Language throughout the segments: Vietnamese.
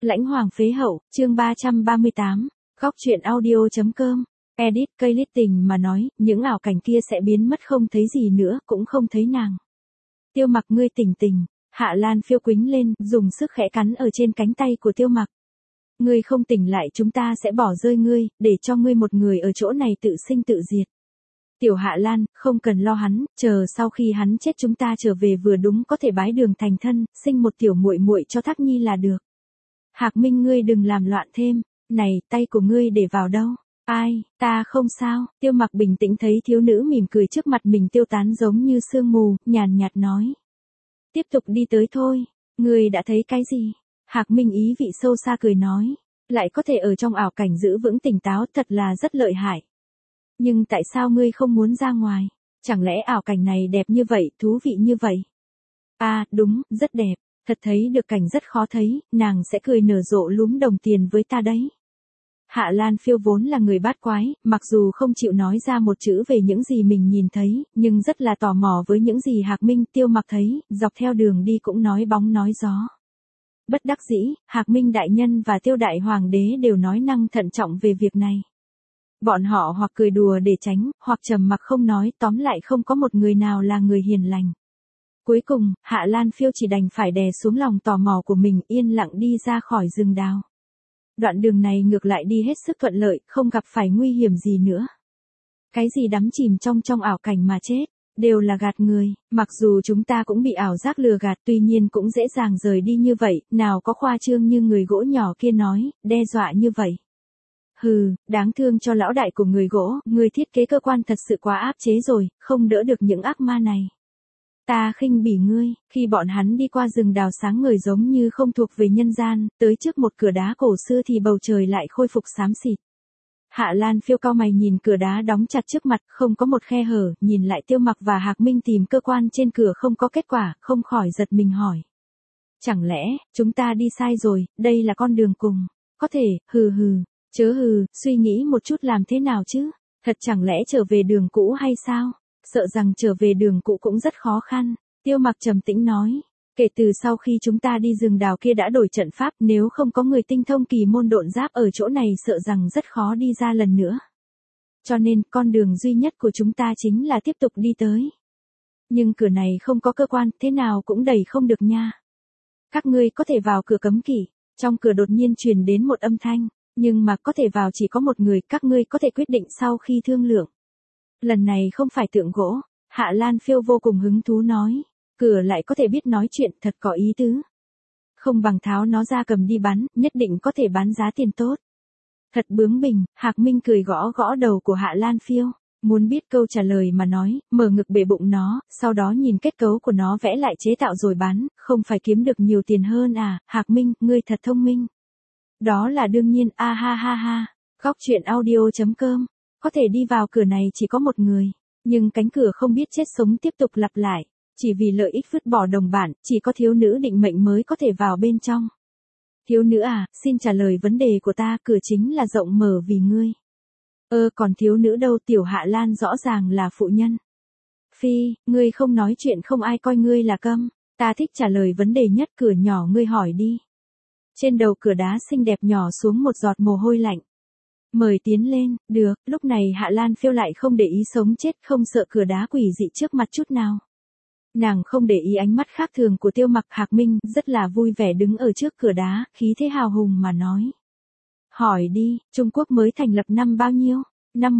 Lãnh Hoàng phế hậu, chương 338, góc truyện audio.com, edit cây lít tình mà nói, những ảo cảnh kia sẽ biến mất không thấy gì nữa, cũng không thấy nàng. Tiêu Mặc ngươi tỉnh tỉnh, Hạ Lan phiêu quính lên, dùng sức khẽ cắn ở trên cánh tay của Tiêu Mặc. Ngươi không tỉnh lại chúng ta sẽ bỏ rơi ngươi, để cho ngươi một người ở chỗ này tự sinh tự diệt. Tiểu Hạ Lan, không cần lo hắn, chờ sau khi hắn chết chúng ta trở về vừa đúng có thể bái đường thành thân, sinh một tiểu muội muội cho Thác Nhi là được. Hạc Minh ngươi đừng làm loạn thêm, này, tay của ngươi để vào đâu? Ai, ta không sao, Tiêu Mặc bình tĩnh thấy thiếu nữ mỉm cười trước mặt mình tiêu tán giống như sương mù, nhàn nhạt nói. Tiếp tục đi tới thôi, ngươi đã thấy cái gì? Hạc Minh ý vị sâu xa cười nói, lại có thể ở trong ảo cảnh giữ vững tỉnh táo thật là rất lợi hại. Nhưng tại sao ngươi không muốn ra ngoài? Chẳng lẽ ảo cảnh này đẹp như vậy, thú vị như vậy? À, đúng, rất đẹp. Thật thấy được cảnh rất khó thấy, nàng sẽ cười nở rộ lúm đồng tiền với ta đấy. Hạ Lan phiêu vốn là người bát quái, mặc dù không chịu nói ra một chữ về những gì mình nhìn thấy, nhưng rất là tò mò với những gì Hạc Minh Tiêu Mặc thấy, dọc theo đường đi cũng nói bóng nói gió. Bất đắc dĩ, Hạc Minh đại nhân và Tiêu đại hoàng đế đều nói năng thận trọng về việc này. Bọn họ hoặc cười đùa để tránh, hoặc trầm mặc không nói, tóm lại không có một người nào là người hiền lành. Cuối cùng, Hạ Lan phiêu chỉ đành phải đè xuống lòng tò mò của mình yên lặng đi ra khỏi rừng đào. Đoạn đường này ngược lại đi hết sức thuận lợi, không gặp phải nguy hiểm gì nữa. Cái gì đắm chìm trong ảo cảnh mà chết, đều là gạt người, mặc dù chúng ta cũng bị ảo giác lừa gạt tuy nhiên cũng dễ dàng rời đi như vậy, nào có khoa trương như người gỗ nhỏ kia nói, đe dọa như vậy. Hừ, đáng thương cho lão đại của người gỗ, người thiết kế cơ quan thật sự quá áp chế rồi, không đỡ được những ác ma này. Ta khinh bỉ ngươi, khi bọn hắn đi qua rừng đào sáng ngời giống như không thuộc về nhân gian, tới trước một cửa đá cổ xưa thì bầu trời lại khôi phục xám xịt. Hạ Lan phiêu cao mày nhìn cửa đá đóng chặt trước mặt, không có một khe hở, nhìn lại Tiêu Mặc và Hạc Minh tìm cơ quan trên cửa không có kết quả, không khỏi giật mình hỏi. Chẳng lẽ, chúng ta đi sai rồi, đây là con đường cùng, có thể, hừ, chớ hừ, suy nghĩ một chút làm thế nào chứ, thật chẳng lẽ trở về đường cũ hay sao? Sợ rằng trở về đường cũ cũng rất khó khăn, Tiêu Mặc trầm tĩnh nói, kể từ sau khi chúng ta đi rừng đào kia đã đổi trận pháp nếu không có người tinh thông kỳ môn độn giáp ở chỗ này sợ rằng rất khó đi ra lần nữa. Cho nên con đường duy nhất của chúng ta chính là tiếp tục đi tới. Nhưng cửa này không có cơ quan, thế nào cũng đẩy không được nha. Các ngươi có thể vào cửa cấm kỵ, trong cửa đột nhiên truyền đến một âm thanh, nhưng mà có thể vào chỉ có một người, các ngươi có thể quyết định sau khi thương lượng. Lần này không phải tượng gỗ, Hạ Lan phiêu vô cùng hứng thú nói, cửa lại có thể biết nói chuyện thật có ý tứ. Không bằng tháo nó ra cầm đi bán, nhất định có thể bán giá tiền tốt. Thật bướng bỉnh, Hạc Minh cười gõ gõ đầu của Hạ Lan phiêu, muốn biết câu trả lời mà nói, mở ngực bể bụng nó, sau đó nhìn kết cấu của nó vẽ lại chế tạo rồi bán, không phải kiếm được nhiều tiền hơn à, Hạc Minh, ngươi thật thông minh. Đó là đương nhiên, a ha ha ha, góc truyện audio.com. Có thể đi vào cửa này chỉ có một người, nhưng cánh cửa không biết chết sống tiếp tục lặp lại, chỉ vì lợi ích vứt bỏ đồng bạn, chỉ có thiếu nữ định mệnh mới có thể vào bên trong. Thiếu nữ à, xin trả lời vấn đề của ta, cửa chính là rộng mở vì ngươi. Còn thiếu nữ đâu, Tiểu Hạ Lan rõ ràng là phụ nhân. Phi, ngươi không nói chuyện không ai coi ngươi là câm, ta thích trả lời vấn đề nhất, cửa nhỏ ngươi hỏi đi. Trên đầu cửa đá xinh đẹp nhỏ xuống một giọt mồ hôi lạnh. Mời tiến lên, được, lúc này Hạ Lan phiêu lại không để ý sống chết, không sợ cửa đá quỷ dị trước mặt chút nào. Nàng không để ý ánh mắt khác thường của Tiêu Mặc. Hạc Minh rất là vui vẻ đứng ở trước cửa đá, khí thế hào hùng mà nói. Hỏi đi, Trung Quốc mới thành lập năm bao nhiêu? Năm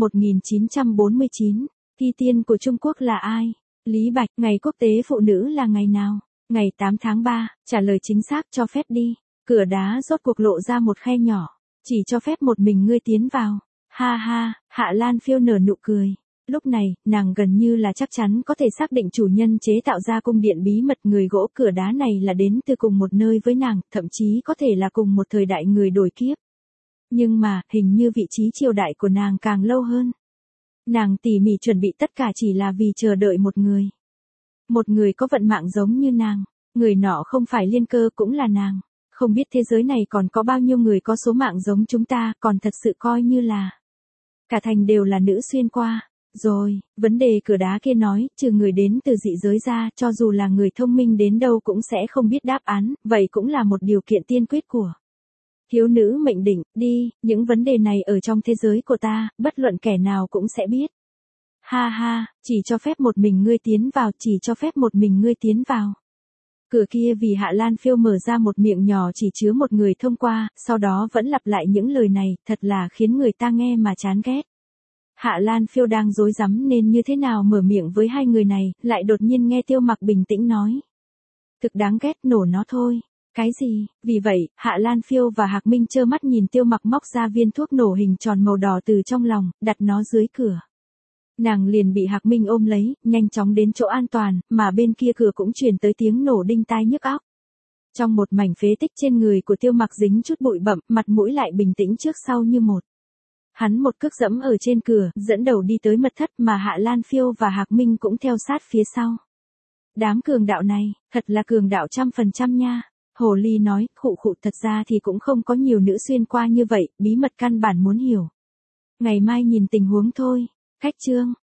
1949, thi tiên của Trung Quốc là ai? Lý Bạch, ngày quốc tế phụ nữ là ngày nào? Ngày 8 tháng 3, trả lời chính xác cho phép đi. Cửa đá rốt cuộc lộ ra một khe nhỏ. Chỉ cho phép một mình ngươi tiến vào. Ha ha, Hạ Lan phiêu nở nụ cười. Lúc này, nàng gần như là chắc chắn có thể xác định chủ nhân chế tạo ra cung điện bí mật người gỗ cửa đá này là đến từ cùng một nơi với nàng, thậm chí có thể là cùng một thời đại người đổi kiếp. Nhưng mà, hình như vị trí triều đại của nàng càng lâu hơn. Nàng tỉ mỉ chuẩn bị tất cả chỉ là vì chờ đợi một người. Một người có vận mạng giống như nàng. Người nọ không phải Liên Cơ cũng là nàng. Không biết thế giới này còn có bao nhiêu người có số mạng giống chúng ta, còn thật sự coi như là cả thành đều là nữ xuyên qua. Rồi, vấn đề cửa đá kia nói, trừ người đến từ dị giới ra, cho dù là người thông minh đến đâu cũng sẽ không biết đáp án, vậy cũng là một điều kiện tiên quyết của Thiếu nữ mệnh định, đi, những vấn đề này ở trong thế giới của ta, bất luận kẻ nào cũng sẽ biết. Ha ha, chỉ cho phép một mình ngươi tiến vào, chỉ cho phép một mình ngươi tiến vào. Cửa kia vì Hạ Lan Phiêu mở ra một miệng nhỏ chỉ chứa một người thông qua, sau đó vẫn lặp lại những lời này, thật là khiến người ta nghe mà chán ghét. Hạ Lan Phiêu đang rối rắm nên như thế nào mở miệng với hai người này, lại đột nhiên nghe Tiêu Mặc bình tĩnh nói. Thực đáng ghét, nổ nó thôi. Cái gì? Vì vậy, Hạ Lan Phiêu và Hạc Minh trơ mắt nhìn Tiêu Mặc móc ra viên thuốc nổ hình tròn màu đỏ từ trong lòng, đặt nó dưới cửa. Nàng liền bị Hạc Minh ôm lấy, nhanh chóng đến chỗ an toàn, mà bên kia cửa cũng truyền tới tiếng nổ đinh tai nhức óc. Trong một mảnh phế tích trên người của Tiêu Mặc dính chút bụi bặm, mặt mũi lại bình tĩnh trước sau như một. Hắn một cước dẫm ở trên cửa, dẫn đầu đi tới mật thất mà Hạ Lan Phiêu và Hạc Minh cũng theo sát phía sau. Đám cường đạo này, thật là cường đạo 100% nha. Hồ Ly nói, khụ khụ, thật ra thì cũng không có nhiều nữ xuyên qua như vậy, bí mật căn bản muốn hiểu. Ngày mai nhìn tình huống thôi. Khách chương.